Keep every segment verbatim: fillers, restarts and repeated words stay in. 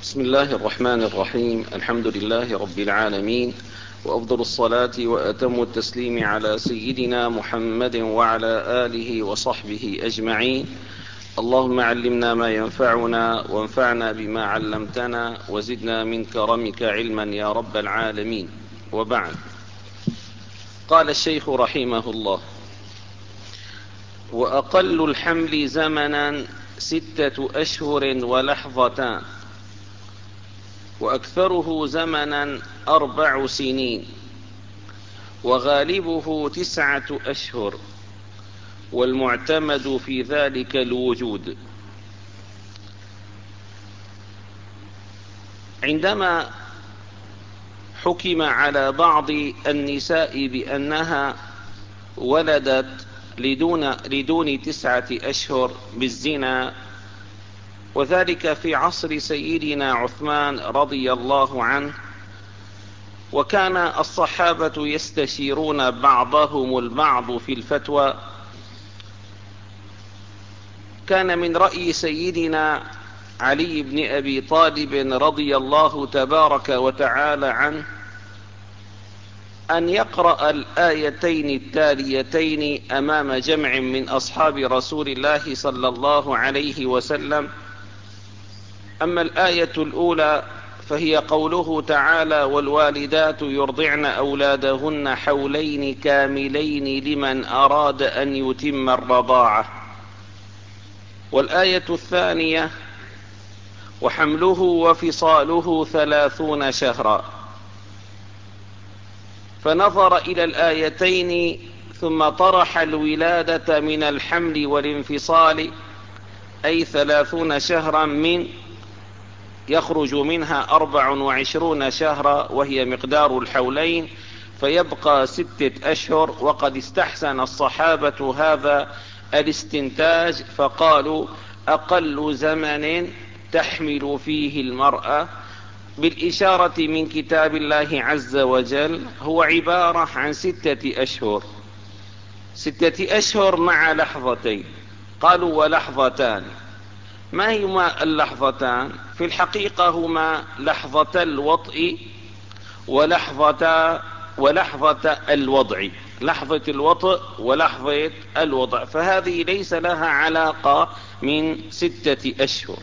بسم الله الرحمن الرحيم. الحمد لله رب العالمين، وأفضل الصلاة وأتم التسليم على سيدنا محمد وعلى آله وصحبه أجمعين. اللهم علمنا ما ينفعنا وانفعنا بما علمتنا وزدنا من كرمك علما يا رب العالمين. وبعد، قال الشيخ رحمه الله: وأقل الحمل زمنا ستة أشهر ولحظتان، وأكثره زمنا أربع سنين، وغالبه تسعة أشهر، والمعتمد في ذلك الوجود. عندما حكم على بعض النساء بأنها ولدت لدون, لدون تسعة أشهر بالزنا، وذلك في عصر سيدنا عثمان رضي الله عنه، وكان الصحابة يستشيرون بعضهم البعض في الفتوى، كان من رأي سيدنا علي بن أبي طالب رضي الله تبارك وتعالى عنه أن يقرأ الآيتين التاليتين أمام جمع من أصحاب رسول الله صلى الله عليه وسلم. أما الآية الأولى فهي قوله تعالى: والوالدات يرضعن أولادهن حولين كاملين لمن أراد أن يتم الرضاعة. والآية الثانية: وحمله وفصاله ثلاثون شهرا. فنظر إلى الآيتين ثم طرح الولادة من الحمل والانفصال، أي ثلاثون شهرا من يخرج منها أربع وعشرون شهرا وهي مقدار الحولين، فيبقى ستة أشهر. وقد استحسن الصحابة هذا الاستنتاج فقالوا: أقل زمن تحمل فيه المرأة بالإشارة من كتاب الله عز وجل هو عبارة عن ستة أشهر. ستة أشهر مع لحظتين. قالوا: ولحظتان. ما هما اللحظتان؟ في الحقيقة هما لحظة الوطء ولحظة ولحظة الوضع، لحظة الوطء ولحظة الوضع، فهذه ليس لها علاقة من ستة أشهر.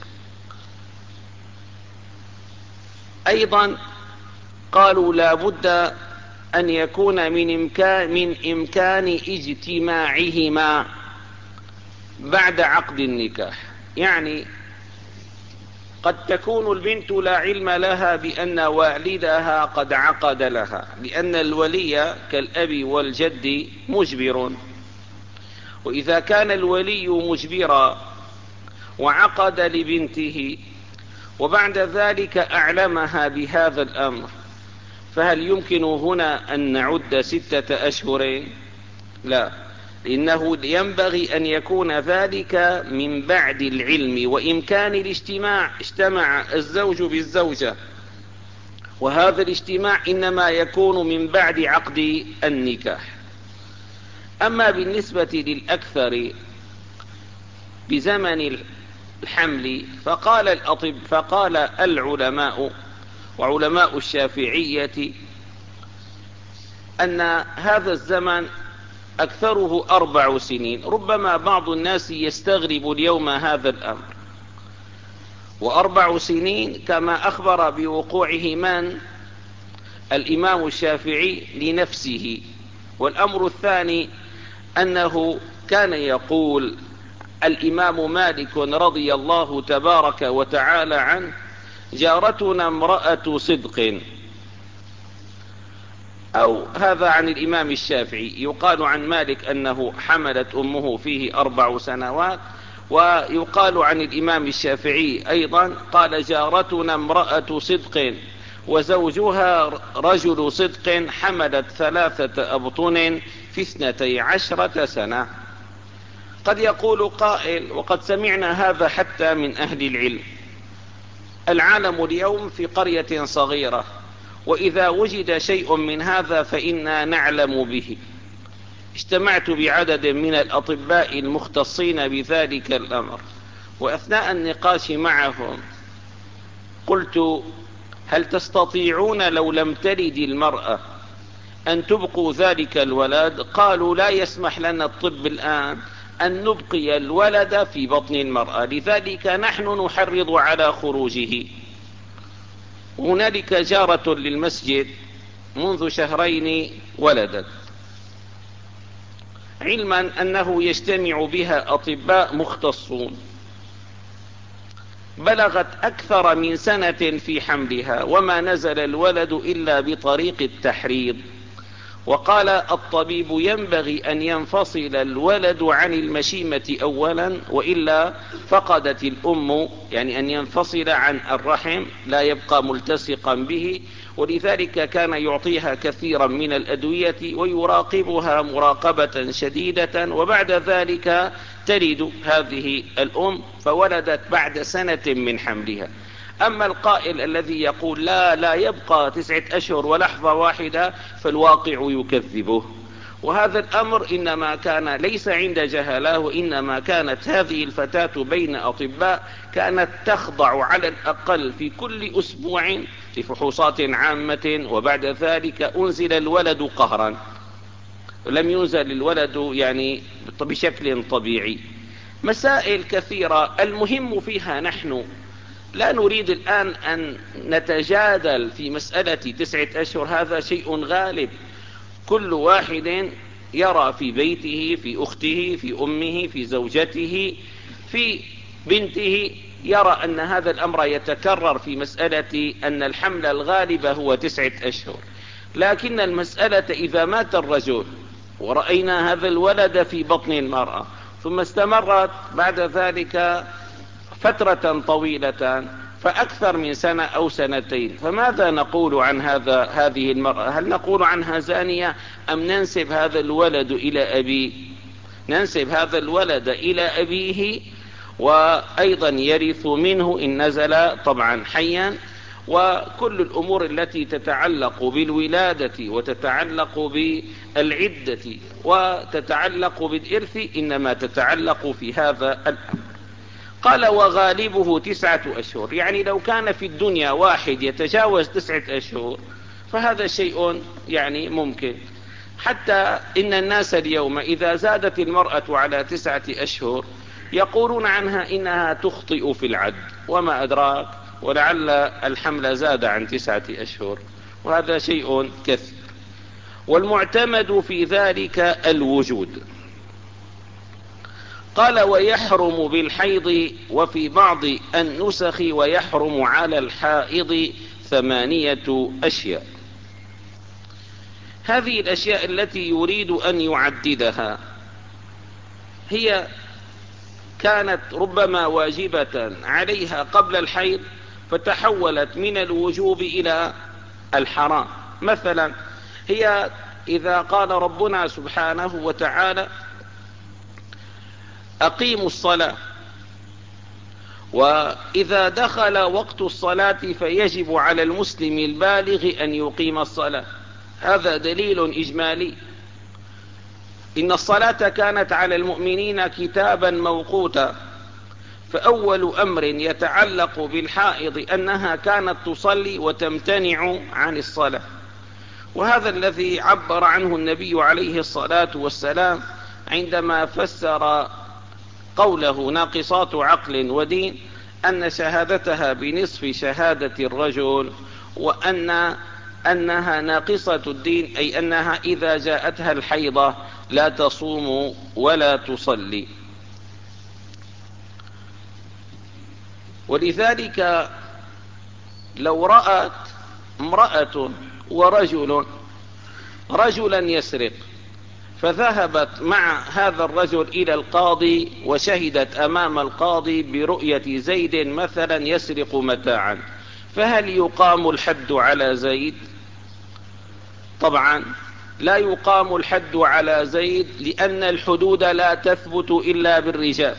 أيضا قالوا: لا بد أن يكون من إمكان, من إمكان اجتماعهما بعد عقد النكاح. يعني قد تكون البنت لا علم لها بأن والدها قد عقد لها، لأن الولي كالأب والجد مجبر، وإذا كان الولي مجبرا وعقد لبنته وبعد ذلك أعلمها بهذا الأمر، فهل يمكن هنا أن نعد ستة أشهر؟ لا، لأنه ينبغي أن يكون ذلك من بعد العلم وإمكان الاجتماع. اجتمع الزوج بالزوجة، وهذا الاجتماع إنما يكون من بعد عقد النكاح. أما بالنسبة للأكثر بزمن الحمل فقال الأطب فقال العلماء وعلماء الشافعية أن هذا الزمن أكثره أربع سنين. ربما بعض الناس يستغرب اليوم هذا الأمر، وأربع سنين كما أخبر بوقوعه من؟ الإمام الشافعي لنفسه. والأمر الثاني أنه كان يقول الإمام مالك رضي الله تبارك وتعالى عنه: جارتنا امرأة صدق. أو هذا عن الإمام الشافعي. يقال عن مالك أنه حملت أمه فيه أربع سنوات، ويقال عن الإمام الشافعي أيضا قال: جارتنا امرأة صدق وزوجها رجل صدق حملت ثلاثة أبطن في اثنتي عشرة سنة. قد يقول قائل: وقد سمعنا هذا حتى من أهل العلم. العالم اليوم في قرية صغيرة، وإذا وجد شيء من هذا فإنا نعلم به. اجتمعت بعدد من الأطباء المختصين بذلك الأمر، وأثناء النقاش معهم قلت: هل تستطيعون لو لم تلد المرأة أن تبقوا ذلك الولد؟ قالوا: لا يسمح لنا الطب الآن أن نبقي الولد في بطن المرأة، لذلك نحن نحرض على خروجه. هنالك جارة للمسجد منذ شهرين ولدت، علما أنه يجتمع بها أطباء مختصون، بلغت أكثر من سنة في حملها وما نزل الولد إلا بطريق التحريض. وقال الطبيب: ينبغي أن ينفصل الولد عن المشيمة أولا، وإلا فقدت الأم، يعني أن ينفصل عن الرحم لا يبقى ملتصقا به. ولذلك كان يعطيها كثيرا من الأدوية ويراقبها مراقبة شديدة، وبعد ذلك تلد هذه الأم، فولدت بعد سنة من حملها. أما القائل الذي يقول لا لا يبقى تسعة أشهر ولحظة واحدة، فالواقع يكذبه. وهذا الأمر إنما كان ليس عند جهالة، وإنما كانت هذه الفتاة بين أطباء كانت تخضع على الأقل في كل أسبوع لفحوصات عامة، وبعد ذلك أنزل الولد قهرا، لم ينزل الولد يعني بشكل طبيعي. مسائل كثيرة المهم فيها نحن لا نريد الآن أن نتجادل في مسألة تسعة أشهر، هذا شيء غالب. كل واحد يرى في بيته، في أخته، في أمه، في زوجته، في بنته، يرى أن هذا الأمر يتكرر في مسألة أن الحمل الغالب هو تسعة أشهر. لكن المسألة إذا مات الرجل ورأينا هذا الولد في بطن المرأة ثم استمرت بعد ذلك فترة طويلة فأكثر من سنة أو سنتين، فماذا نقول عن هذا هذه المرأة؟ هل نقول عنها زانية أم ننسب هذا الولد إلى أبيه؟ ننسب هذا الولد إلى أبيه، وأيضا يرث منه إن نزل طبعا حيا. وكل الأمور التي تتعلق بالولادة وتتعلق بالعدة وتتعلق بالإرث إنما تتعلق في هذا الأمر. قال: وغالبه تسعة أشهر، يعني لو كان في الدنيا واحد يتجاوز تسعة أشهر فهذا شيء يعني ممكن. حتى إن الناس اليوم إذا زادت المرأة على تسعة أشهر يقولون عنها إنها تخطئ في العد، وما أدراك، ولعل الحمل زاد عن تسعة أشهر، وهذا شيء كثير. والمعتمد في ذلك الوجود. قال: ويحرم بالحيض وفي بعض النسخ ويحرم على الحائض ثمانية أشياء. هذه الأشياء التي يريد أن يعددها هي كانت ربما واجبة عليها قبل الحيض فتحولت من الوجوب إلى الحرام. مثلا هي إذا قال ربنا سبحانه وتعالى: أقيموا الصلاة، وإذا دخل وقت الصلاة فيجب على المسلم البالغ أن يقيم الصلاة، هذا دليل إجمالي. إن الصلاة كانت على المؤمنين كتابا موقوتا، فأول أمر يتعلق بالحائض أنها كانت تصلي وتمتنع عن الصلاة، وهذا الذي عبر عنه النبي عليه الصلاة والسلام عندما فسر قوله ناقصات عقل ودين أن شهادتها بنصف شهادة الرجل، وأن أنها ناقصة الدين، أي أنها إذا جاءتها الحيضة لا تصوم ولا تصلي. ولذلك لو رأت امرأة ورجل رجلا يسرق فذهبت مع هذا الرجل إلى القاضي وشهدت أمام القاضي برؤية زيد مثلا يسرق متاعا، فهل يقام الحد على زيد؟ طبعا لا يقام الحد على زيد، لأن الحدود لا تثبت إلا بالرجال.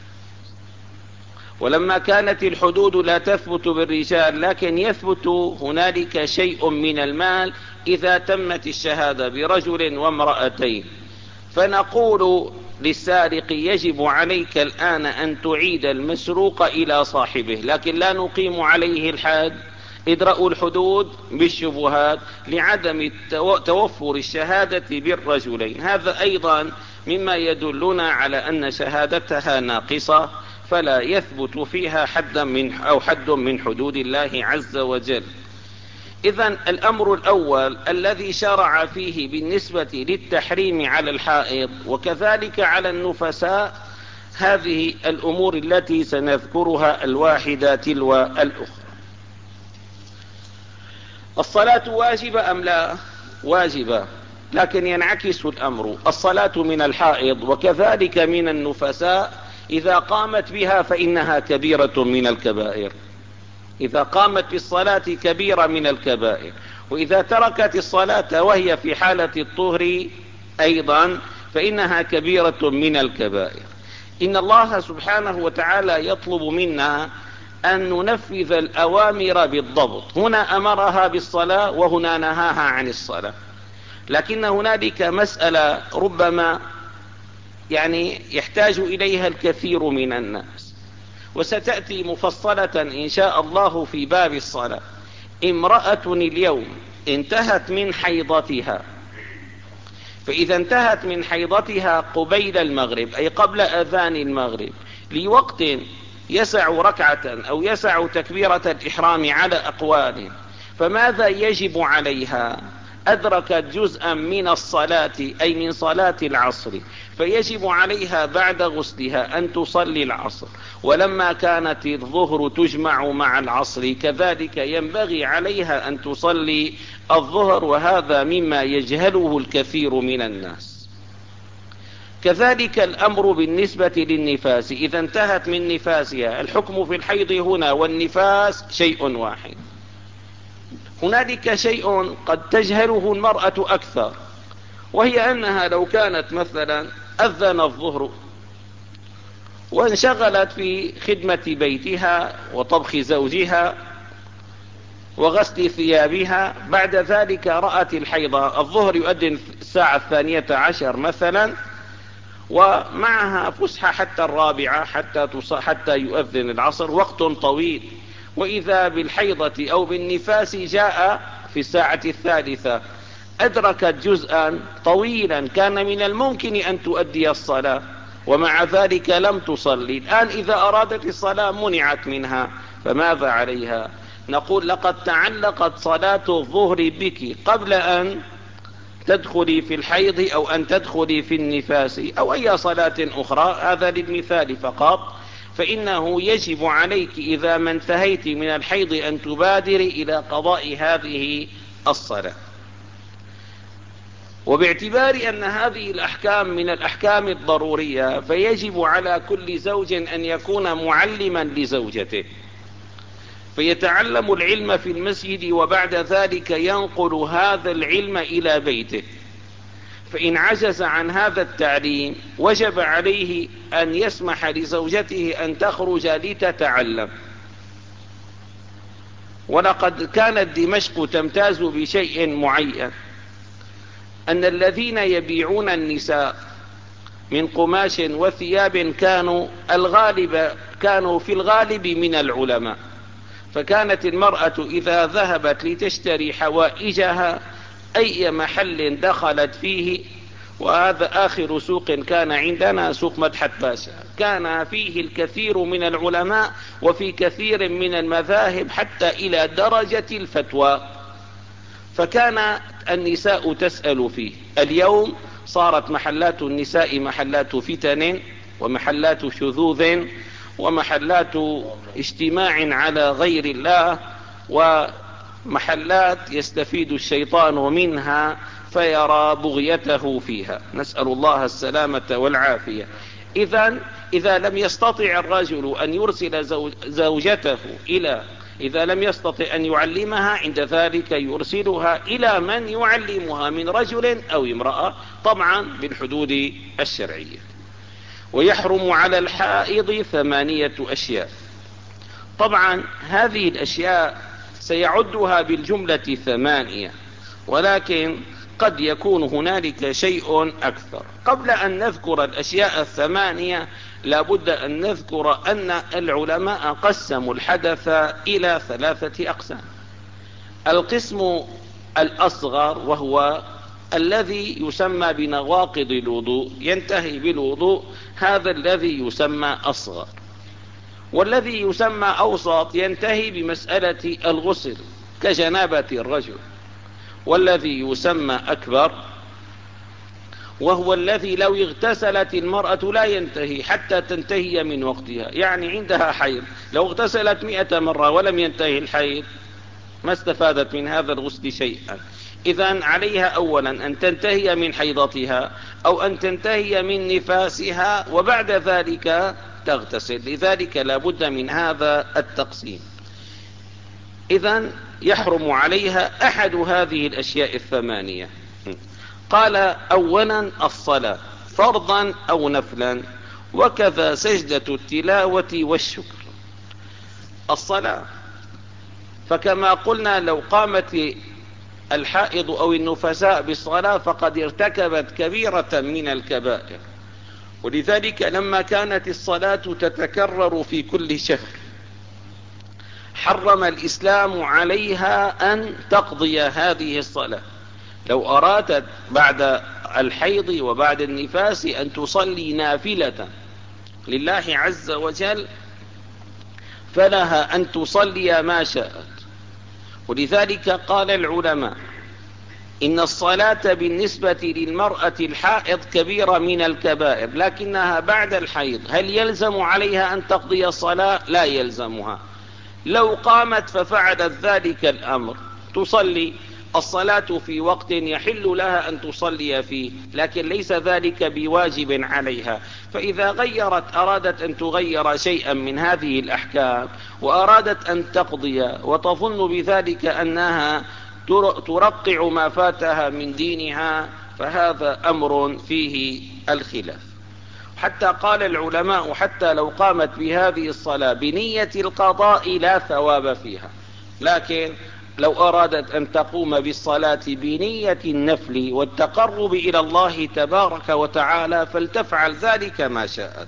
ولما كانت الحدود لا تثبت بالرجال لكن يثبت هنالك شيء من المال إذا تمت الشهادة برجل وامرأتين، فنقول للسارق يجب عليك الآن أن تعيد المسروق إلى صاحبه، لكن لا نقيم عليه الحد. ادرأوا الحدود بالشبهات لعدم توفر الشهادة بالرجلين. هذا أيضا مما يدلنا على أن شهادتها ناقصة، فلا يثبت فيها حد من أو حد من حدود الله عز وجل. إذن الأمر الأول الذي شرع فيه بالنسبة للتحريم على الحائض وكذلك على النفساء هذه الأمور التي سنذكرها الواحدة تلو الأخرى. الصلاة واجبة أم لا؟ واجبة، لكن ينعكس الأمر. الصلاة من الحائض وكذلك من النفساء إذا قامت بها فإنها كبيرة من الكبائر. إذا قامت بالصلاة كبيرة من الكبائر، وإذا تركت الصلاة وهي في حالة الطهر أيضا فإنها كبيرة من الكبائر. إن الله سبحانه وتعالى يطلب منا أن ننفذ الأوامر بالضبط. هنا أمرها بالصلاة وهنا نهاها عن الصلاة، لكن هنالك مسألة ربما يعني يحتاج إليها الكثير من الناس، وستأتي مفصلة إن شاء الله في باب الصلاة. امرأة اليوم انتهت من حيضتها، فإذا انتهت من حيضتها قبيل المغرب أي قبل أذان المغرب لوقت يسع ركعة أو يسع تكبيرة الإحرام على أقوال، فماذا يجب عليها؟ أدركت جزءا من الصلاة أي من صلاة العصر، فيجب عليها بعد غسلها أن تصلي العصر. ولما كانت الظهر تجمع مع العصر كذلك ينبغي عليها أن تصلي الظهر، وهذا مما يجهله الكثير من الناس. كذلك الأمر بالنسبة للنفاس، إذا انتهت من نفاسها. الحكم في الحيض هنا والنفاس شيء واحد. هنالك شيء قد تجهله المرأة أكثر، وهي أنها لو كانت مثلا أذن الظهر وانشغلت في خدمة بيتها وطبخ زوجها وغسل ثيابها، بعد ذلك رأت الحيضة، الظهر يؤذن الساعة الثانية عشر مثلا، ومعها فسحة حتى الرابعة حتى, حتى يؤذن العصر، وقت طويل، وإذا بالحيضة أو بالنفاس جاء في الساعة الثالثة، أدركت جزءا طويلا كان من الممكن أن تؤدي الصلاة، ومع ذلك لم تصلي. الآن إذا أرادت الصلاة منعت منها، فماذا عليها؟ نقول لقد تعلقت صلاة الظهر بك قبل أن تدخلي في الحيض أو أن تدخلي في النفاس أو أي صلاة أخرى، هذا للمثال فقط. فإنه يجب عليك إذا ما انتهيت من الحيض أن تبادري إلى قضاء هذه الصلاة. وباعتبار أن هذه الأحكام من الأحكام الضرورية، فيجب على كل زوج أن يكون معلما لزوجته، فيتعلم العلم في المسجد وبعد ذلك ينقل هذا العلم إلى بيته. فإن عجز عن هذا التعليم وجب عليه أن يسمح لزوجته أن تخرج لتتعلم. ولقد كانت دمشق تمتاز بشيء معين، أن الذين يبيعون النساء من قماش وثياب كانوا الغالب كانوا في الغالب من العلماء، فكانت المرأة إذا ذهبت لتشتري حوائجها أي محل دخلت فيه، وهذا آخر سوق كان عندنا سوق مدحت باشا، كان فيه الكثير من العلماء وفي كثير من المذاهب حتى إلى درجة الفتوى، فكان النساء تسأل فيه. اليوم صارت محلات النساء محلات فتن ومحلات شذوذ ومحلات اجتماع على غير الله، ومحلات يستفيد الشيطان منها فيرى بغيته فيها، نسأل الله السلامة والعافية. إذن إذا لم يستطع الرجل أن يرسل زوجته إلى إذا لم يستطع أن يعلمها، عند ذلك يرسلها إلى من يعلمها من رجل أو امرأة، طبعا بالحدود الشرعية. ويحرم على الحائض ثمانية أشياء. طبعا هذه الأشياء سيعدها بالجملة ثمانية، ولكن قد يكون هنالك شيء أكثر. قبل أن نذكر الأشياء الثمانية لابد أن نذكر أن العلماء قسموا الحدث إلى ثلاثة أقسام. القسم الأصغر وهو الذي يسمى بنواقض الوضوء، ينتهي بالوضوء، هذا الذي يسمى أصغر. والذي يسمى أوسط ينتهي بمسألة الغسل كجنابة الرجل. والذي يسمى أكبر وهو الذي لو اغتسلت المرأة لا ينتهي حتى تنتهي من وقتها، يعني عندها حيض لو اغتسلت مئة مرة ولم ينتهي الحيض ما استفادت من هذا الغسل شيئا. إذن عليها أولا أن تنتهي من حيضتها أو أن تنتهي من نفاسها وبعد ذلك تغتسل، لذلك لا بد من هذا التقسيم. إذن يحرم عليها أحد هذه الأشياء الثمانية. قال أولا الصلاة فرضا أو نفلا، وكذا سجدة التلاوة والشكر. الصلاة فكما قلنا لو قامت الحائض أو النفساء بالصلاة فقد ارتكبت كبيرة من الكبائر، ولذلك لما كانت الصلاة تتكرر في كل شهر حرم الإسلام عليها أن تقضي هذه الصلاة. لو أرادت بعد الحيض وبعد النفاس أن تصلي نافلة لله عز وجل فلها أن تصلي ما شاءت. ولذلك قال العلماء إن الصلاة بالنسبة للمرأة الحائض كبيرة من الكبائر، لكنها بعد الحيض هل يلزم عليها أن تقضي الصلاة؟ لا يلزمها. لو قامت ففعلت ذلك الأمر تصلي الصلاة في وقت يحل لها أن تصلي فيه، لكن ليس ذلك بواجب عليها. فإذا غيرت أرادت أن تغير شيئا من هذه الأحكام وأرادت أن تقضي وتظن بذلك أنها ترقع ما فاتها من دينها فهذا أمر فيه الخلاف. حتى قال العلماء حتى لو قامت بهذه الصلاة بنية القضاء لا ثواب فيها، لكن لو أرادت أن تقوم بالصلاة بنية النفل والتقرب إلى الله تبارك وتعالى فلتفعل ذلك ما شاءت.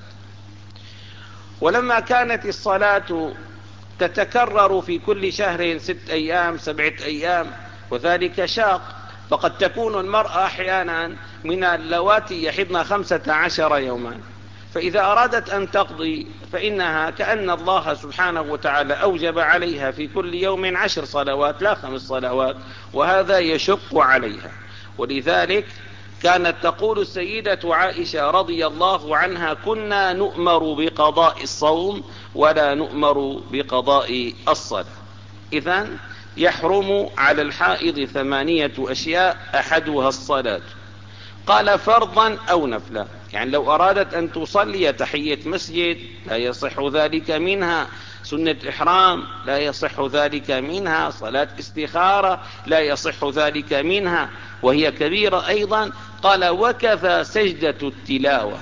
ولما كانت الصلاة تتكرر في كل شهر ست أيام سبعة أيام وذلك شاق، فقد تكون المرأة أحيانا من اللواتي يحضن خمسة عشر يوما، فإذا أرادت أن تقضي فإنها كأن الله سبحانه وتعالى أوجب عليها في كل يوم عشر صلوات لا خمس صلوات، وهذا يشق عليها. ولذلك كانت تقول السيدة عائشة رضي الله عنها كنا نؤمر بقضاء الصوم ولا نؤمر بقضاء الصلاة. إذن يحرم على الحائض ثمانية أشياء أحدها الصلاة. قال فرضا أو نفلا، يعني لو أرادت أن تصلي تحية مسجد لا يصح ذلك منها، سنة إحرام لا يصح ذلك منها، صلاة استخارة لا يصح ذلك منها وهي كبيرة أيضا. قال وكذا سجدة التلاوة،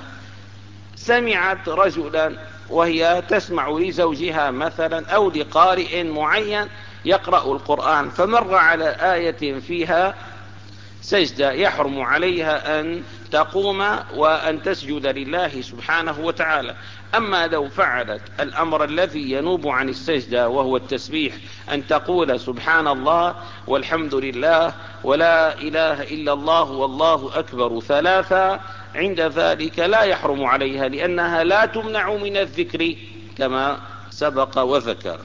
سمعت رجلا وهي تسمع لزوجها مثلا أو لقارئ معين يقرأ القرآن فمر على آية فيها سجدة يحرم عليها أن تقوم وأن تسجد لله سبحانه وتعالى. أما لو فعلت الأمر الذي ينوب عن السجدة وهو التسبيح أن تقول سبحان الله والحمد لله ولا إله إلا الله والله أكبر ثلاثة، عند ذلك لا يحرم عليها لأنها لا تمنع من الذكر كما سبق وذكر.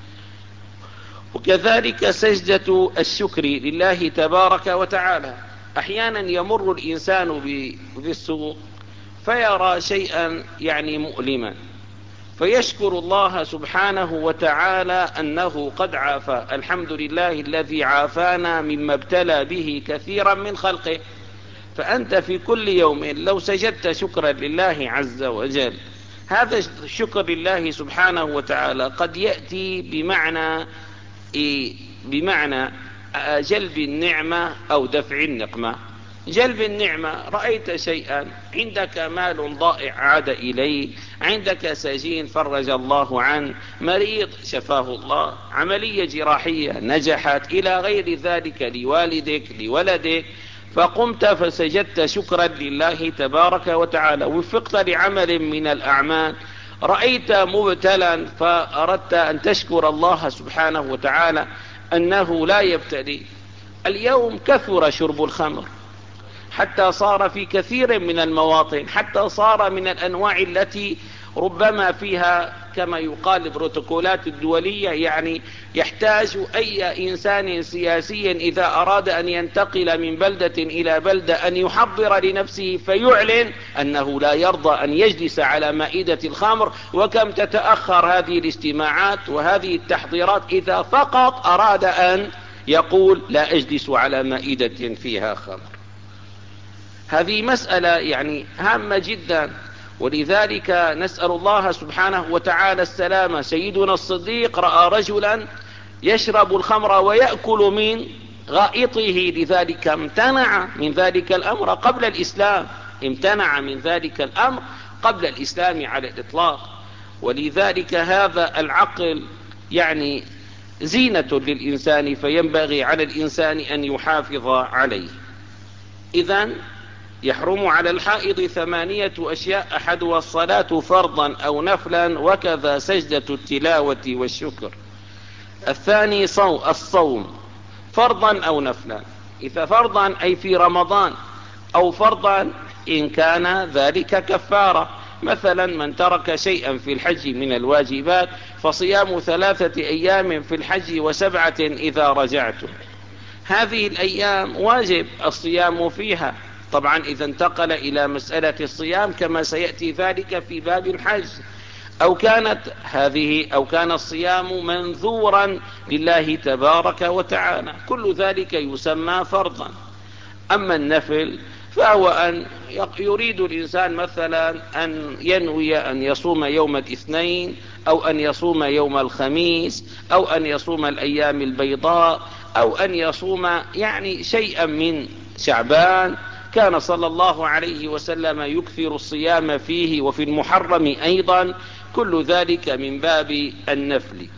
وكذلك سجدة الشكر لله تبارك وتعالى، أحيانا يمر الإنسان بالسوق فيرى شيئا يعني مؤلما فيشكر الله سبحانه وتعالى أنه قد عافى، الحمد لله الذي عافانا مما ابتلى به كثيرا من خلقه. فأنت في كل يوم لو سجدت شكرا لله عز وجل، هذا الشكر لله سبحانه وتعالى قد يأتي بمعنى بمعنى جلب النعمة أو دفع النقمة. جلب النعمة رأيت شيئا، عندك مال ضائع عاد إليه، عندك سجين فرج الله عنه، مريض شفاه الله، عملية جراحية نجحت، إلى غير ذلك لوالدك لولدك، فقمت فسجدت شكرا لله تبارك وتعالى، وفقت لعمل من الأعمال، رأيت مبتلا فأردت أن تشكر الله سبحانه وتعالى أنه لا يبتلي. اليوم كثر شرب الخمر حتى صار في كثير من المواطن، حتى صار من الأنواع التي ربما فيها كما يقال البروتوكولات الدولية، يعني يحتاج أي إنسان سياسي إذا أراد أن ينتقل من بلدة إلى بلدة أن يحضر لنفسه فيعلن أنه لا يرضى أن يجلس على مائدة الخمر. وكم تتأخر هذه الاجتماعات وهذه التحضيرات إذا فقط أراد أن يقول لا أجلس على مائدة فيها خمر. هذه مسألة يعني هامة جدا، ولذلك نسأل الله سبحانه وتعالى السلامة. سيدنا الصديق رأى رجلا يشرب الخمر ويأكل من غائطه، لذلك امتنع من ذلك الأمر قبل الإسلام، امتنع من ذلك الأمر قبل الإسلام على الإطلاق. ولذلك هذا العقل يعني زينة للإنسان، فينبغي على الإنسان أن يحافظ عليه. إذن يحرم على الحائض ثمانية أشياء، أحدها الصلاة فرضا أو نفلا، وكذا سجدة التلاوة والشكر. الثاني صوم الصوم فرضا أو نفلا، إذا فرضا أي في رمضان، أو فرضا إن كان ذلك كفارة. مثلا من ترك شيئا في الحج من الواجبات فصيام ثلاثة أيام في الحج وسبعة إذا رجعتم. هذه الأيام واجب الصيام فيها، طبعا إذا انتقل إلى مسألة الصيام كما سيأتي ذلك في باب الحج، أو كانت هذه أو كان الصيام منذورا لله تبارك وتعالى، كل ذلك يسمى فرضا. أما النفل فهو أن يريد الإنسان مثلا أن ينوي أن يصوم يوم الاثنين، أو أن يصوم يوم الخميس، أو أن يصوم الأيام البيضاء، أو أن يصوم يعني شيئا من شعبان. كان صلى الله عليه وسلم يكثر الصيام فيه، وفي المحرم أيضا، كل ذلك من باب النفل.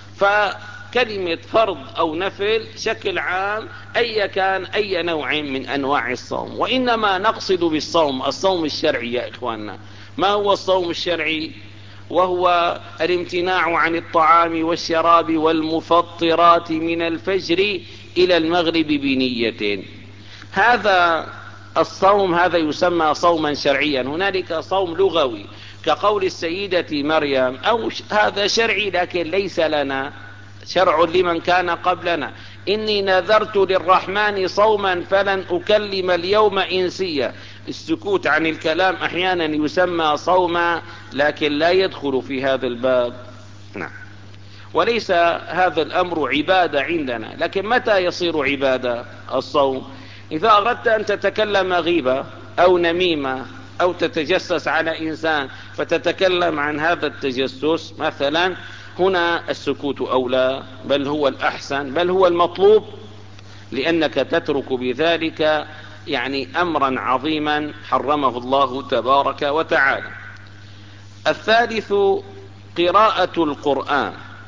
فكلمة فرض أو نفل شكل عام أي كان أي نوع من أنواع الصوم، وإنما نقصد بالصوم الصوم الشرعي يا إخواننا. ما هو الصوم الشرعي؟ وهو الامتناع عن الطعام والشراب والمفطرات من الفجر إلى المغرب بنيتين. هذا الصوم هذا يسمى صوما شرعيا. هنالك صوم لغوي كقول السيدة مريم، أو هذا شرعي لكن ليس لنا، شرع لمن كان قبلنا. إني نذرت للرحمن صوما فلن أكلم اليوم إنسيا. السكوت عن الكلام أحيانا يسمى صوما، لكن لا يدخل في هذا الباب. نعم. وليس هذا الأمر عبادة عندنا. لكن متى يصير عبادة الصوم؟ إذا أردت أن تتكلم غيبة أو نميمة أو تتجسس على إنسان فتتكلم عن هذا التجسس مثلا، هنا السكوت أولى، بل هو الأحسن، بل هو المطلوب، لأنك تترك بذلك يعني أمرا عظيما حرمه الله تبارك وتعالى. الثالث قراءة القرآن.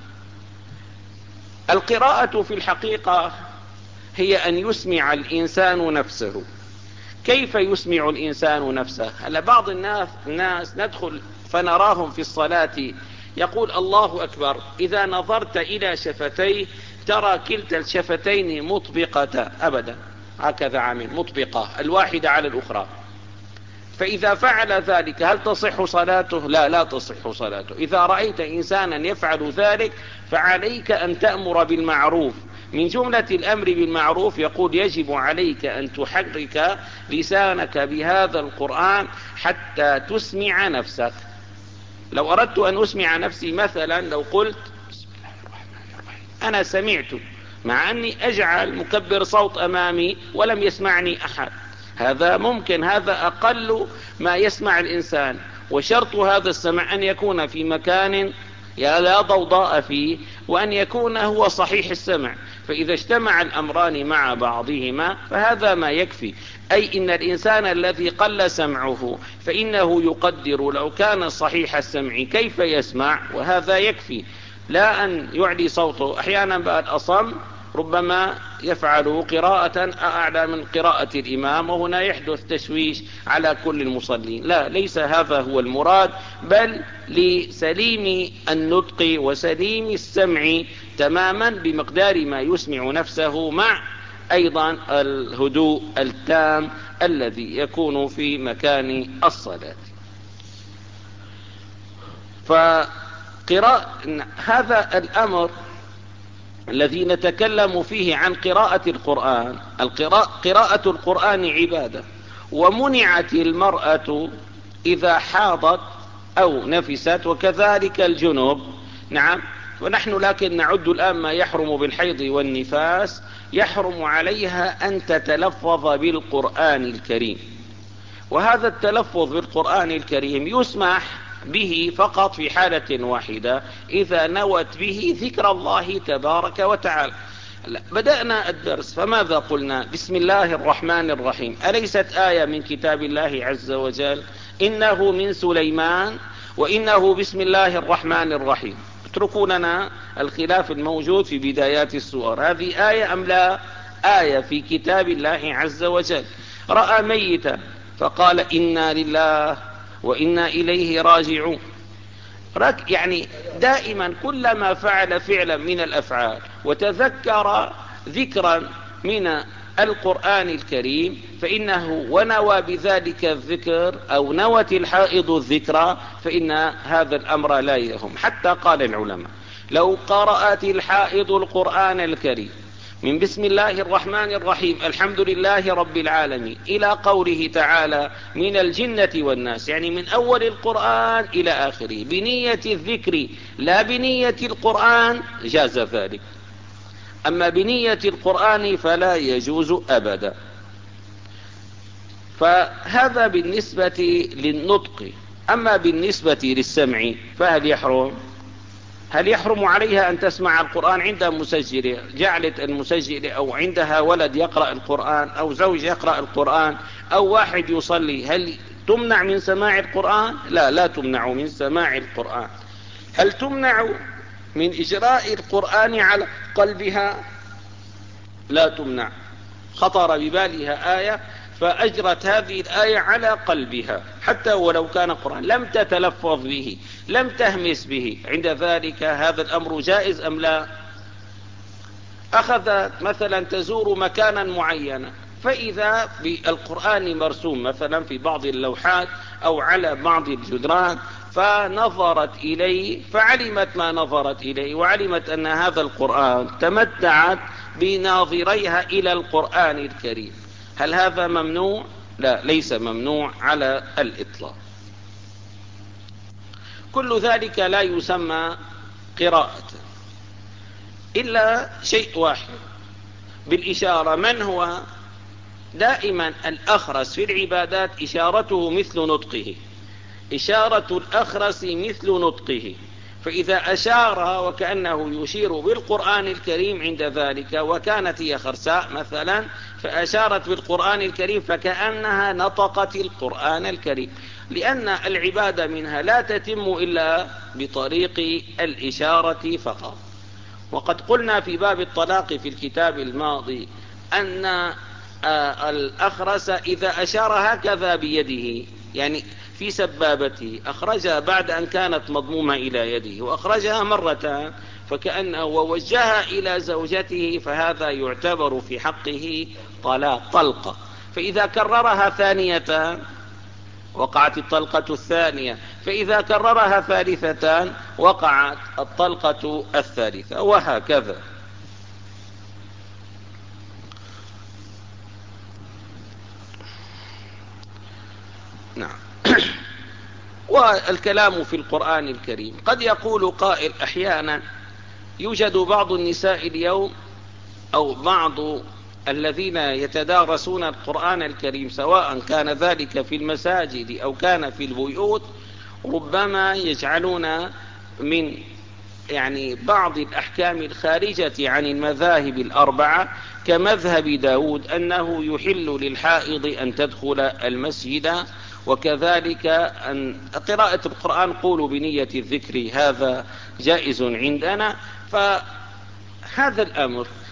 القراءة في الحقيقة هي أن يسمع الإنسان نفسه. كيف يسمع الإنسان نفسه؟ هلا بعض الناس, الناس ندخل فنراهم في الصلاة يقول الله أكبر، إذا نظرت إلى شفتيه ترى كلتا الشفتين مطبقة أبدا، هكذا عامل مطبقة الواحدة على الأخرى. فإذا فعل ذلك هل تصح صلاته؟ لا لا تصح صلاته. إذا رأيت إنسانا يفعل ذلك فعليك أن تأمر بالمعروف. من جملة الأمر بالمعروف يقول يجب عليك أن تحرك لسانك بهذا القرآن حتى تسمع نفسك. لو أردت أن أسمع نفسي مثلا لو قلت بسم الله الرحمن الرحيم أنا سمعت، مع أني أجعل مكبر صوت أمامي ولم يسمعني أحد، هذا ممكن، هذا أقل ما يسمع الإنسان. وشرط هذا السمع أن يكون في مكان لا ضوضاء فيه، وأن يكون هو صحيح السمع. فإذا اجتمع الأمران مع بعضهما فهذا ما يكفي. أي إن الإنسان الذي قل سمعه فإنه يقدر لو كان صحيح السمع كيف يسمع، وهذا يكفي، لا أن يعلي صوته. أحيانا بقى الأصم ربما يفعل قراءة أعلى من قراءة الإمام، وهنا يحدث تشويش على كل المصلين. لا، ليس هذا هو المراد، بل لسليم النطق وسليم السمع تماما بمقدار ما يسمع نفسه، مع أيضا الهدوء التام الذي يكون في مكان الصلاة. فقراءة هذا الأمر الذي نتكلم فيه عن قراءة القرآن، القراءة قراءة القرآن عبادة، ومنعت المرأة إذا حاضت أو نفست، وكذلك الجنوب. نعم، ونحن لكن نعد الآن ما يحرم بالحيض والنفاس. يحرم عليها أن تتلفظ بالقرآن الكريم، وهذا التلفظ بالقرآن الكريم يسمح به فقط في حالة واحدة، إذا نوت به ذكر الله تبارك وتعالى. بدأنا الدرس فماذا قلنا؟ بسم الله الرحمن الرحيم، أليست آية من كتاب الله عز وجل؟ إنه من سليمان وإنه بسم الله الرحمن الرحيم. اتركوا لنا الخلاف الموجود في بدايات السور، هذه آية أم لا آية في كتاب الله عز وجل؟ رأى ميتا فقال إنا لله وإنا إليه راجعون. يعني دائما كلما فعل فعلا من الأفعال وتذكر ذكرا من القرآن الكريم فإنه ونوى بذلك الذكر، أو نوت الحائض الذكرى، فإن هذا الأمر لا يهم. حتى قال العلماء لو قرأت الحائض القرآن الكريم من بسم الله الرحمن الرحيم الحمد لله رب العالمين إلى قوله تعالى من الجنة والناس، يعني من أول القرآن إلى آخره، بنية الذكر لا بنية القرآن، جاز ذلك. أما بنية القرآن فلا يجوز أبدا. فهذا بالنسبة للنطق. أما بالنسبة للسمع فهل يحرم؟ هل يحرم عليها أن تسمع القرآن عند مسجل، جعلت المسجل أو عندها ولد يقرأ القرآن أو زوج يقرأ القرآن أو واحد يصلي، هل تمنع من سماع القرآن؟ لا، لا تمنع من سماع القرآن. هل تمنع من إجراء القرآن على قلبها؟ لا تمنع. خطر ببالها آية فأجرت هذه الآية على قلبها حتى ولو كان قرآن، لم تتلفظ به، لم تهمس به، عند ذلك هذا الأمر جائز أم لا؟ أخذت مثلا تزور مكانا معينا فإذا بالقرآن مرسوم مثلا في بعض اللوحات أو على بعض الجدران، فنظرت إليه فعلمت ما نظرت إليه وعلمت أن هذا القرآن، تمتعت بناظريها إلى القرآن الكريم. هل هذا ممنوع؟ لا، ليس ممنوع على الإطلاق. كل ذلك لا يسمى قراءة إلا شيء واحد بالإشارة. من هو دائما الأخرس في العبادات إشارته مثل نطقه، إشارة الأخرس مثل نطقه، فإذا أشار وكأنه يشير بالقرآن الكريم عند ذلك، وكانت هي خرساء مثلا فأشارت بالقرآن الكريم فكأنها نطقت القرآن الكريم، لأن العبادة منها لا تتم إلا بطريق الإشارة فقط. وقد قلنا في باب الطلاق في الكتاب الماضي أن الأخرس إذا أشار هكذا بيده، يعني في سبابته، أخرجها بعد أن كانت مضمومة إلى يده وأخرجها مرة فكأنه ووجهها إلى زوجته، فهذا يعتبر في حقه طلاق طلقة. فإذا كررها ثانية وقعت الطلقة الثانية، فإذا كررها ثالثة وقعت الطلقة الثالثة، وهكذا. نعم. والكلام في القرآن الكريم قد يقول قائل أحيانا يوجد بعض النساء اليوم أو بعض الذين يتدارسون القرآن الكريم سواء كان ذلك في المساجد أو كان في البيوت، ربما يجعلون من يعني بعض الأحكام الخارجة عن المذاهب الأربعة كمذهب داود أنه يحل للحائض أن تدخل المسجد، وكذلك أن قراءة القرآن قولوا بنية الذكر هذا جائز عندنا. فهذا الأمر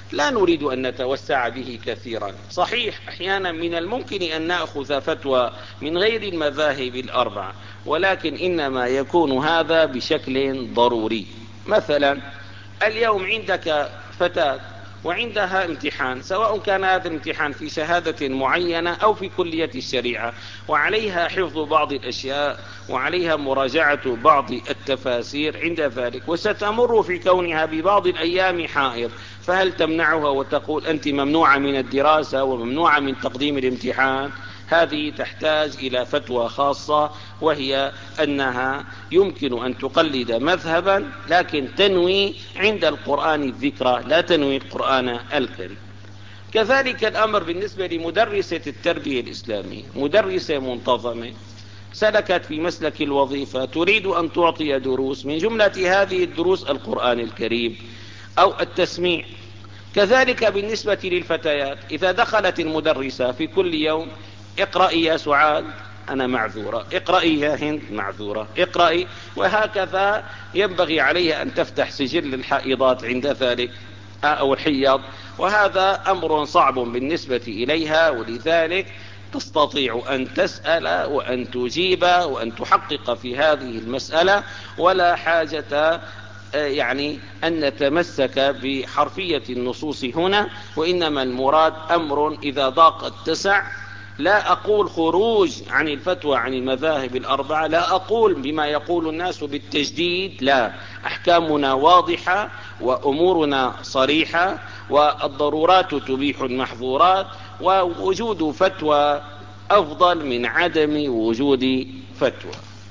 لا نريد أن نتوسع به كثيرا. صحيح أحيانا من الممكن أن نأخذ فتوى من غير المذاهب الأربعة، ولكن إنما يكون هذا بشكل ضروري. مثلا اليوم عندك فتاة وعندها امتحان، سواء كان هذا الامتحان في شهادة معينة أو في كلية الشريعة، وعليها حفظ بعض الأشياء وعليها مراجعة بعض التفاسير عند ذلك، وستمر في كونها ببعض الأيام حائض، فهل تمنعها وتقول أنت ممنوعة من الدراسة وممنوعة من تقديم الامتحان؟ هذه تحتاج إلى فتوى خاصة، وهي أنها يمكن أن تقلد مذهبا لكن تنوي عند القرآن الذكرى، لا تنوي القرآن الكريم. كذلك الأمر بالنسبة لمدرسة التربية الإسلامية، مدرسة منتظمة سلكت في مسلك الوظيفة، تريد أن تعطي دروس، من جملة هذه الدروس القرآن الكريم أو التسميع. كذلك بالنسبة للفتيات، إذا دخلت المدرسة في كل يوم اقرأي يا سعاد أنا معذورة، اقرأي يا هند معذورة، اقرأي، وهكذا ينبغي عليها أن تفتح سجل الحائضات عند ذلك أو الحيض، وهذا أمر صعب بالنسبة إليها، ولذلك تستطيع أن تسأل وأن تجيب وأن تحقق في هذه المسألة، ولا حاجة يعني أن نتمسك بحرفية النصوص هنا، وإنما المراد أمر إذا ضاق اتسع. لا أقول خروج عن الفتوى عن المذاهب الأربعة، لا أقول بما يقول الناس بالتجديد، لا، أحكامنا واضحة وأمورنا صريحة، والضرورات تبيح المحظورات، ووجود فتوى أفضل من عدم وجود فتوى.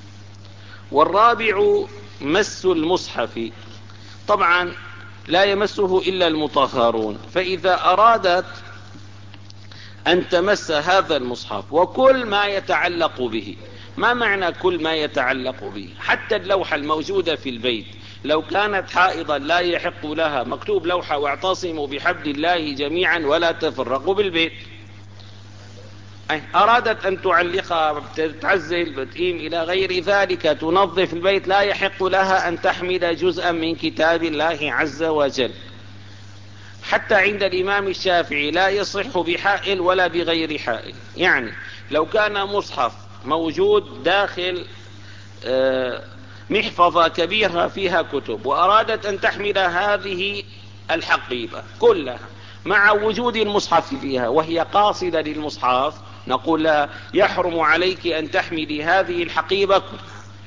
والرابع مس المصحف، طبعا لا يمسه إلا المطهرون، فإذا أرادت أن تمس هذا المصحف وكل ما يتعلق به، ما معنى كل ما يتعلق به؟ حتى اللوحة الموجودة في البيت لو كانت حائضا لا يحق لها، مكتوب لوحة واعتصموا بحبل الله جميعا ولا تفرقوا بالبيت، أرادت أن تعلقها، تعزل، بتقيم إلى غير ذلك، تنظف البيت، لا يحق لها أن تحمل جزءا من كتاب الله عز وجل. حتى عند الإمام الشافعي لا يصح بحائل ولا بغير حائل، يعني لو كان مصحف موجود داخل محفظة كبيرة فيها كتب، وأرادت أن تحمل هذه الحقيبة كلها مع وجود المصحف فيها وهي قاصدة للمصحف، نقول لها يحرم عليك أن تحملي هذه الحقيبة كلها.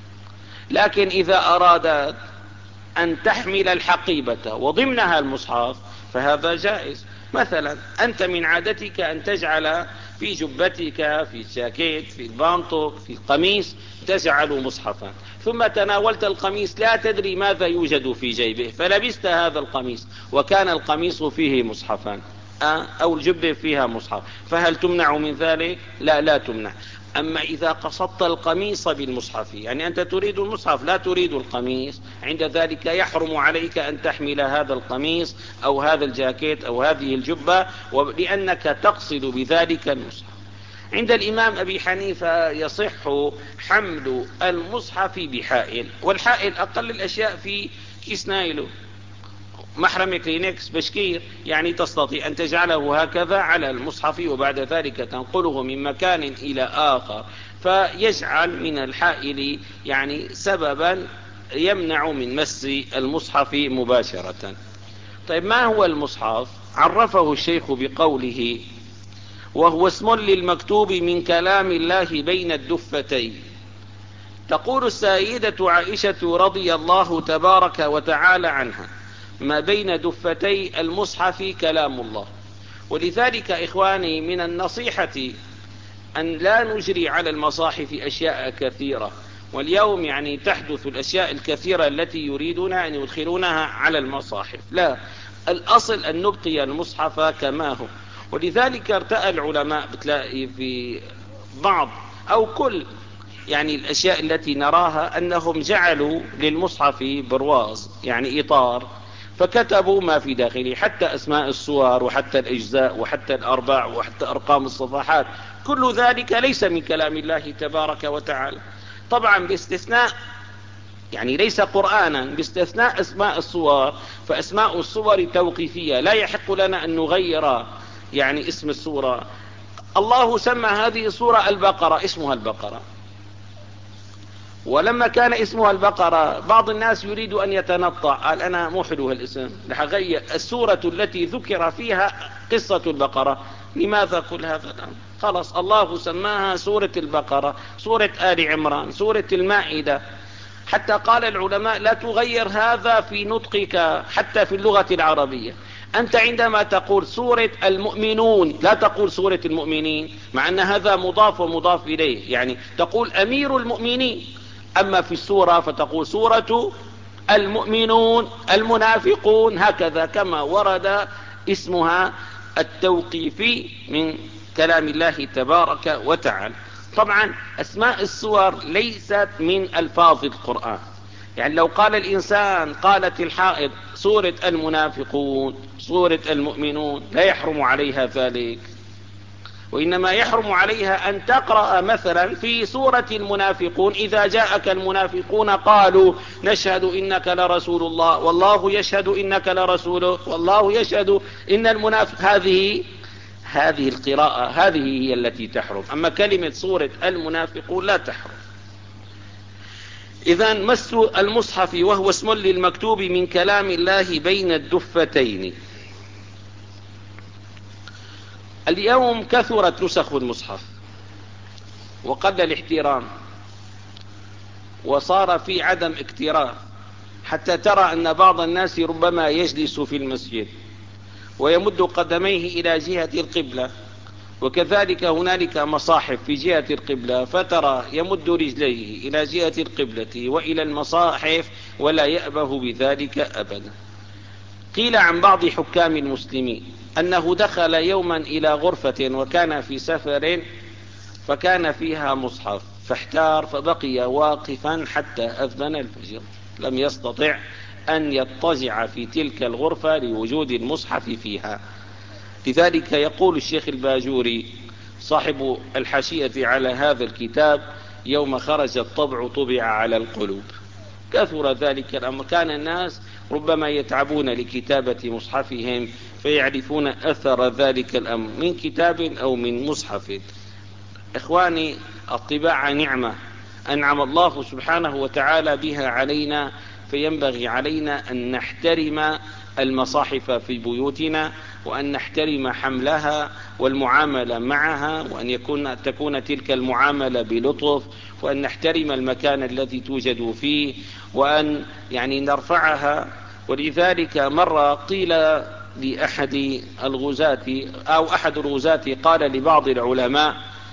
لكن إذا أرادت أن تحمل الحقيبة وضمنها المصحف فهذا جائز. مثلا أنت من عادتك أن تجعل في جبتك، في الجاكيت، في البانطو، في القميص، تجعل مصحفا، ثم تناولت القميص لا تدري ماذا يوجد في جيبه، فلبست هذا القميص وكان القميص فيه مصحفا أو الجبة فيها مصحف، فهل تمنع من ذلك؟ لا، لا تمنع. أما إذا قصدت القميص بالمصحف، يعني أنت تريد المصحف لا تريد القميص، عند ذلك يحرم عليك أن تحمل هذا القميص أو هذا الجاكيت أو هذه الجبة، لأنك تقصد بذلك المصحف. عند الإمام أبي حنيفة يصح حمل المصحف بحائل، والحائل أقل الأشياء في كيس نايلو، محرم كلينكس، بشكير، يعني تستطيع أن تجعله هكذا على المصحف وبعد ذلك تنقله من مكان إلى آخر، فيجعل من الحائل يعني سببا يمنع من مس المصحف مباشرة. طيب ما هو المصحف؟ عرفه الشيخ بقوله وهو اسم للمكتوب من كلام الله بين الدفتين. تقول السيدة عائشة رضي الله تبارك وتعالى عنها ما بين دفتي المصحف كلام الله، ولذلك إخواني من النصيحة أن لا نجري على المصاحف أشياء كثيرة، واليوم يعني تحدث الأشياء الكثيرة التي يريدون أن يدخلونها على المصاحف، لا، الأصل أن نبقي المصحف كما هو. ولذلك ارتأى العلماء بتلاقي في بعض أو كل يعني الأشياء التي نراها أنهم جعلوا للمصحف برواز، يعني إطار، فكتبوا ما في داخله، حتى أسماء الصور وحتى الأجزاء وحتى الأرباع وحتى أرقام الصفحات، كل ذلك ليس من كلام الله تبارك وتعالى، طبعا باستثناء يعني ليس قرآنا، باستثناء أسماء الصور، فأسماء الصور توقيفية، لا يحق لنا أن نغير يعني اسم السورة. الله سمى هذه السورة البقرة، اسمها البقرة، ولما كان اسمها البقرة بعض الناس يريد أن يتنطع، قال أنا مو حلو هالاسم، رح أغير السورة التي ذكر فيها قصة البقرة. لماذا كل هذا الأمر؟ خلاص الله سماها سورة البقرة، سورة آل عمران، سورة المائدة. حتى قال العلماء لا تغير هذا في نطقك حتى في اللغة العربية. أنت عندما تقول سورة المؤمنون لا تقول سورة المؤمنين، مع أن هذا مضاف ومضاف إليه، يعني تقول أمير المؤمنين. أما في السورة فتقول سورة المؤمنون، المنافقون، هكذا كما ورد اسمها التوقيفي من كلام الله تبارك وتعالى. طبعا أسماء السور ليست من ألفاظ القرآن، يعني لو قال الإنسان قالت الحائض سورة المنافقون، سورة المؤمنون، لا يحرم عليها ذلك، وإنما يحرم عليها أن تقرأ مثلا في سورة المنافقون إذا جاءك المنافقون قالوا نشهد إنك لرسول الله والله يشهد إنك لرسوله والله يشهد إن المنافق، هذه هذه القراءة هذه هي التي تحرم. أما كلمة سورة المنافقون لا تحرم. إذن مس المصحف وهو اسم للمكتوب من كلام الله بين الدفتين. اليوم كثرت نسخ المصحف وقل الاحترام، وصار في عدم اكتراث، حتى ترى أن بعض الناس ربما يجلس في المسجد ويمد قدميه إلى جهة القبلة، وكذلك هنالك مصاحف في جهة القبلة، فترى يمد رجليه إلى جهة القبلة وإلى المصاحف ولا يأبه بذلك أبدا. قيل عن بعض حكام المسلمين أنه دخل يوما إلى غرفة وكان في سفر فكان فيها مصحف، فاحتار فبقي واقفا حتى أذن الفجر، لم يستطع أن يضطجع في تلك الغرفة لوجود المصحف فيها. لذلك يقول الشيخ الباجوري صاحب الحاشية على هذا الكتاب: يوم خرج الطبع طبع على القلوب. كثر ذلك الأمر، كان الناس ربما يتعبون لكتابة مصحفهم فيعرفون أثر ذلك الأمر من كتاب أو من مصحف. إخواني، الطباعة نعمة أنعم الله سبحانه وتعالى بها علينا، فينبغي علينا أن نحترم المصاحف في بيوتنا، وأن نحترم حملها والمعاملة معها، وأن يكون تكون تلك المعاملة بلطف، وأن نحترم المكان الذي توجد فيه، وأن يعني نرفعها. ولذلك مرة قيل لأحد الغزاة أو أحد الغزاة قال لبعض العلماء: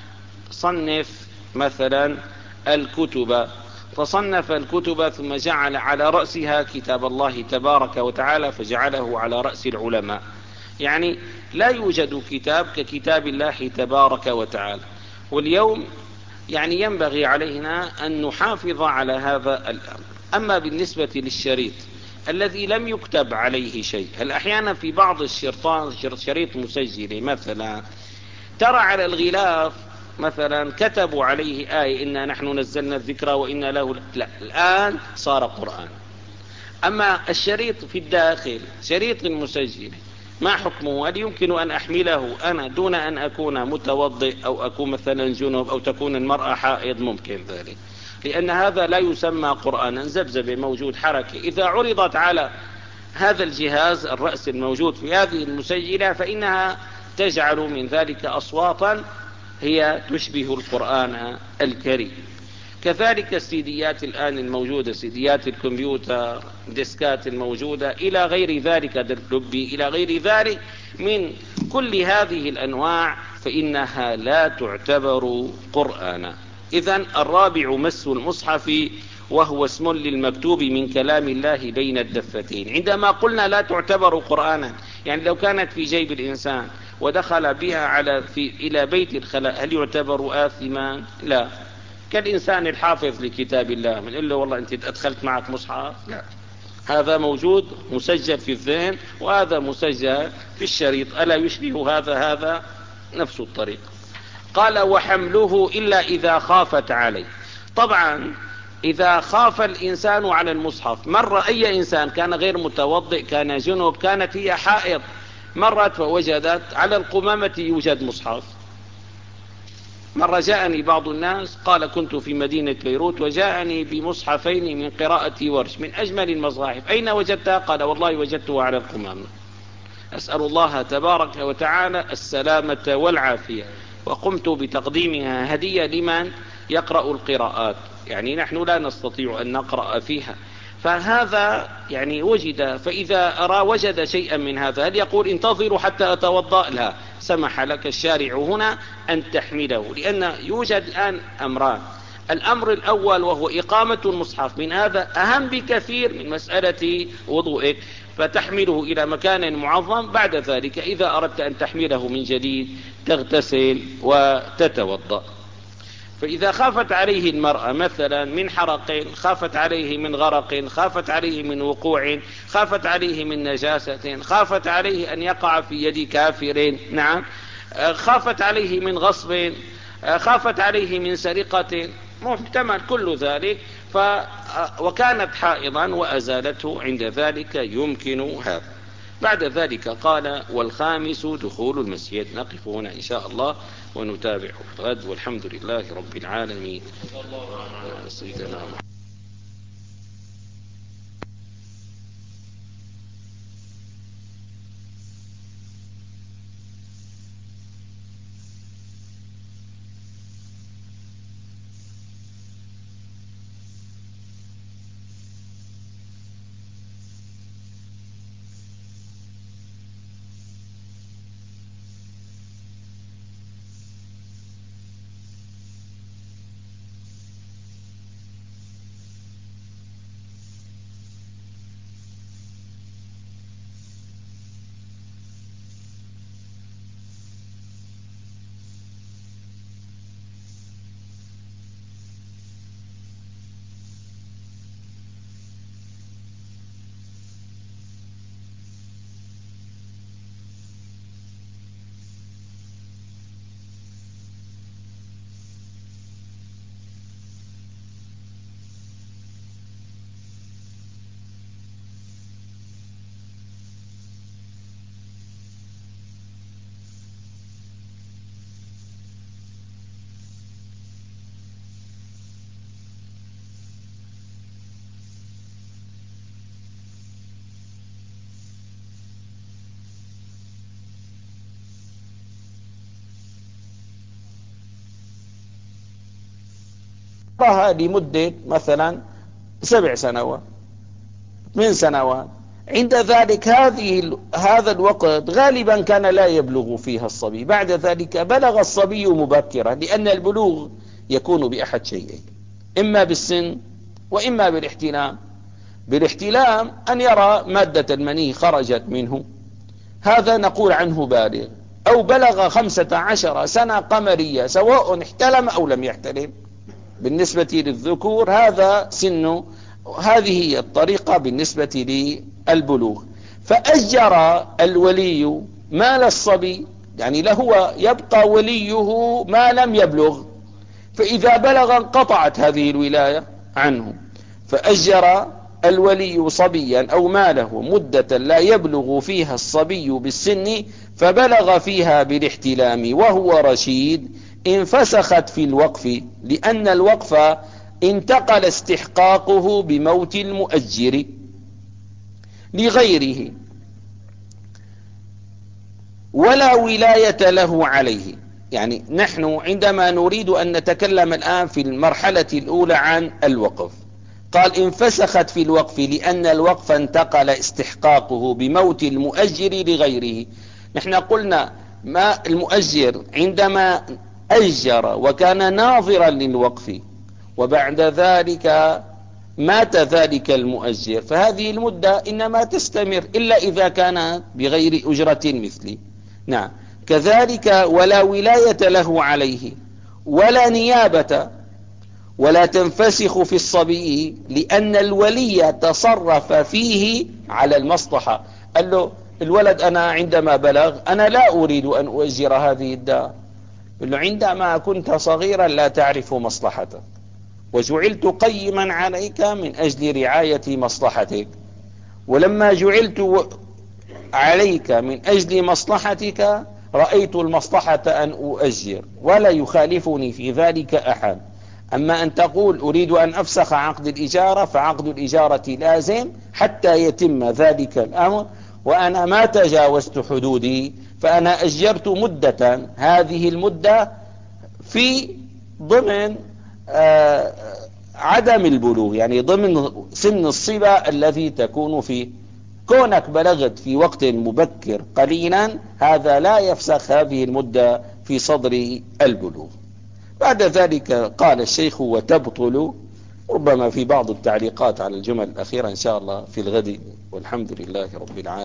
صنف مثلا الكتب، فصنف الكتب ثم جعل على رأسها كتاب الله تبارك وتعالى، فجعله على رأس العلماء. يعني لا يوجد كتاب ككتاب الله تبارك وتعالى. واليوم يعني ينبغي علينا أن نحافظ على هذا الأمر. أما بالنسبة للشريط الذي لم يكتب عليه شيء، هل أحيانا في بعض الشرطان شريط مسجل مثلا ترى على الغلاف مثلا كتبوا عليه آية إنا نحن نزلنا الذكر وإنا له، لا، الآن صار قرآن. أما الشريط في الداخل شريط مسجل ما حكمه؟ هل يمكن أن أحمله أنا دون أن أكون متوضئ أو أكون مثلا جنوب أو تكون المرأة حائض؟ ممكن ذلك، لأن هذا لا يسمى قرآنا، زبزبة موجود حركة. إذا عرضت على هذا الجهاز الرأس الموجود في هذه المسجلة فإنها تجعل من ذلك أصواتا هي تشبه القرآن الكريم. كذلك السيديات الآن الموجودة، سيديات الكمبيوتر، ديسكات الموجودة إلى غير ذلك، دلفلوبي إلى غير ذلك من كل هذه الأنواع، فإنها لا تعتبر قرآنا. إذن الرابع مس المصحف وهو اسم للمكتوب من كلام الله بين الدفتين. عندما قلنا لا تعتبر قرآنا، يعني لو كانت في جيب الإنسان ودخل بها على في إلى بيت الخلاء هل يعتبر آثما؟ لا. كالإنسان الحافظ لكتاب الله، من قال له والله أنت أدخلت معك مصحف؟ لا، هذا موجود مسجل في الذهن وهذا مسجل في الشريط، ألا يشبه هذا هذا؟ نفس الطريق. قال: وحمله إلا إذا خافت عليه. طبعا إذا خاف الإنسان على المصحف، مر أي إنسان كان غير متوضئ، كان جنوب، كانت هي حائض، مرت فوجدت على القمامة يوجد مصحف. مرة جاءني بعض الناس قال كنت في مدينة بيروت وجاءني بمصحفين من قراءة ورش من أجمل المصاحف، أين وجدتها؟ قال والله وجدتها على القمامة. أسأل الله تبارك وتعالى السلامة والعافية، وقمت بتقديمها هدية لمن يقرأ القراءات، يعني نحن لا نستطيع أن نقرأ فيها، فهذا يعني وجد. فإذا أرى وجد شيئا من هذا هل يقول انتظروا حتى أتوضأ؟ لا، سمح لك الشارع هنا أن تحمله، لأن يوجد الآن أمران. الأمر الأول وهو إقامة المصحف، من هذا أهم بكثير من مسألة وضوئك، فتحمله إلى مكان معظم. بعد ذلك إذا أردت أن تحمله من جديد تغتسل وتتوضأ. فإذا خافت عليه المرأة مثلا من حرق، خافت عليه من غرق، خافت عليه من وقوع، خافت عليه من نجاسة، خافت عليه أن يقع في يد كافر، نعم، خافت عليه من غصب، خافت عليه من سرقة، محتمل كل ذلك، ف وكانت حائضا وأزالته، عند ذلك يمكن هذا. بعد ذلك قال والخامس دخول المسجد. نقف هنا إن شاء الله ونتابع الغد، والحمد لله رب العالمين. سيدنا محمد. لمدة مثلا سبع سنوات، من سنوات، عند ذلك هذه هذا الوقت غالبا كان لا يبلغ فيها الصبي. بعد ذلك بلغ الصبي مبكرا، لأن البلوغ يكون بأحد شيئين، إما بالسن وإما بالاحتلام. بالاحتلام أن يرى مادة المني خرجت منه، هذا نقول عنه بالغ، أو بلغ خمسة عشر سنة قمرية سواء احتلم أو لم يحتلم. بالنسبة للذكور هذا سن، هذه هي الطريقة بالنسبة للبلوغ. فأجر الولي مال الصبي، يعني له يبقى وليه ما لم يبلغ، فإذا بلغ انقطعت هذه الولاية عنه. فأجر الولي صبيا أو ماله مدة لا يبلغ فيها الصبي بالسن، فبلغ فيها بالاحتلام وهو رشيد، انفسخت في الوقف، لأن الوقف انتقل استحقاقه بموت المؤجر لغيره، ولا ولاية له عليه. يعني نحن عندما نريد أن نتكلم الآن في المرحلة الأولى عن الوقف، قال انفسخت في الوقف لأن الوقف انتقل استحقاقه بموت المؤجر لغيره. نحن قلنا ما المؤجر عندما أجر وكان ناظرا للوقف، وبعد ذلك مات ذلك المؤجر، فهذه المدة إنما تستمر إلا إذا كان بغير أجرة مثلي. نعم، كذلك ولا ولاية له عليه ولا نيابة، ولا تنفسخ في الصبي، لأن الولي تصرف فيه على المصلحة. قال له الولد أنا عندما بلغ أنا لا أريد أن أؤجر هذه الدار، قال له عندما كنت صغيرا لا تعرف مصلحتك، وجعلت قيما عليك من أجل رعاية مصلحتك، ولما جعلت عليك من أجل مصلحتك رأيت المصلحة أن أؤجر ولا يخالفني في ذلك أحد. أما أن تقول أريد أن أفسخ عقد الإجارة فعقد الإجارة لازم حتى يتم ذلك الأمر، وأنا ما تجاوزت حدودي، فأنا أجرت مدة، هذه المدة في ضمن آه عدم البلوغ، يعني ضمن سن الصبا الذي تكون فيه. كونك بلغت في وقت مبكر قليلا هذا لا يفسخ هذه المدة في صدر البلوغ. بعد ذلك قال الشيخ وتبطل، ربما في بعض التعليقات على الجمل الأخيرة إن شاء الله في الغد، والحمد لله رب العالمين.